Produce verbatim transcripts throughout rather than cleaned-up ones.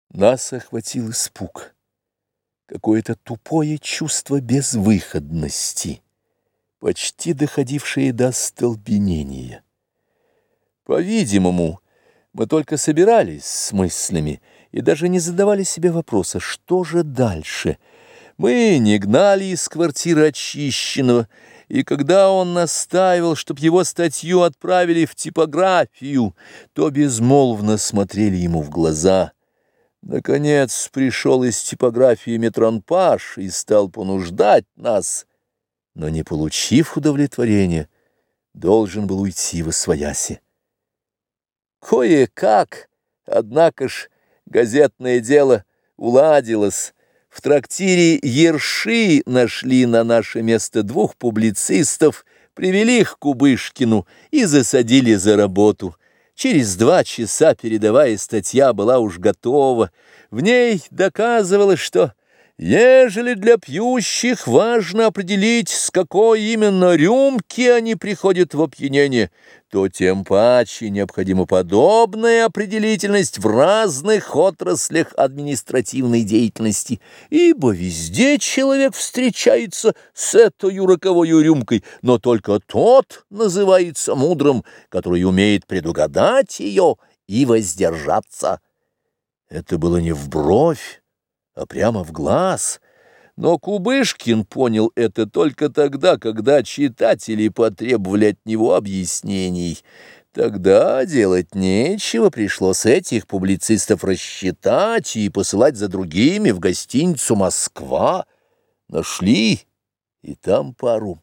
Нас охватил испуг, какое-то тупое чувство безвыходности, почти доходившее до остолбенения. По-видимому, мы только собирались с мыслями и даже не задавали себе вопроса, что же дальше. Мы не гнали из квартиры очищенного, и когда он настаивал, чтоб его статью отправили в типографию, то безмолвно смотрели ему в глаза. Наконец пришел из типографии Метронпаш и стал понуждать нас, но, не получив удовлетворения, должен был уйти восвояси. Кое-как, однако ж, газетное дело уладилось. В трактире Ерши нашли на наше место двух публицистов, привели их к Кубышкину и засадили за работу. Через два часа передовая статья была уж готова. В ней доказывалось, что ежели для пьющих важно определить, с какой именно рюмки они приходят в опьянение, то тем паче необходима подобная определительность в разных отраслях административной деятельности, ибо везде человек встречается с этой роковой рюмкой, но только тот называется мудрым, который умеет предугадать ее и воздержаться. Это было не в бровь, а прямо в глаз. Но Кубышкин понял это только тогда, когда читатели потребовали от него объяснений. Тогда делать нечего, пришлось этих публицистов рассчитать и посылать за другими в гостиницу «Москва». Нашли и там пару.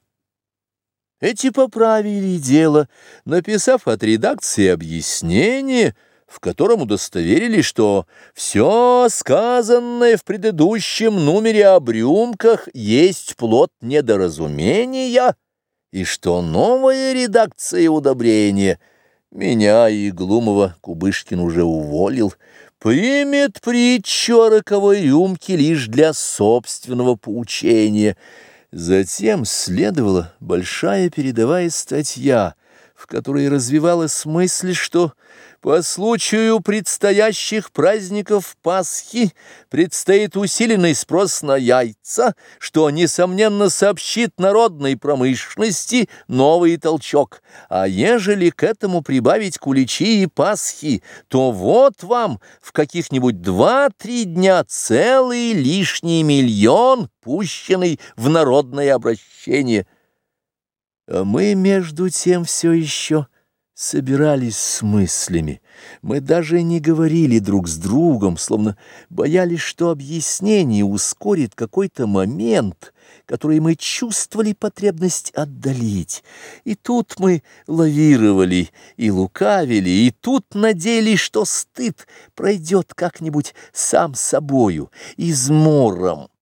Эти поправили дело, написав от редакции объяснение, в котором удостоверили, что все сказанное в предыдущем номере об рюмках есть плод недоразумения, и что новая редакция удобрения, меня и Глумова Кубышкин уже уволил, примет притчу о роковой рюмке лишь для собственного поучения. Затем следовала большая передовая статья, в которой развивалась мысль, что по случаю предстоящих праздников Пасхи предстоит усиленный спрос на яйца, что, несомненно, сообщит народной промышленности новый толчок. А ежели к этому прибавить куличи и Пасхи, то вот вам в каких-нибудь два-три дня целый лишний миллион, пущенный в народное обращение. А мы, между тем, все еще собирались с мыслями. Мы даже не говорили друг с другом, словно боялись, что объяснение ускорит какой-то момент, который мы чувствовали потребность отдалить. И тут мы лавировали и лукавили, и тут надеялись, что стыд пройдет как-нибудь сам собою, измором.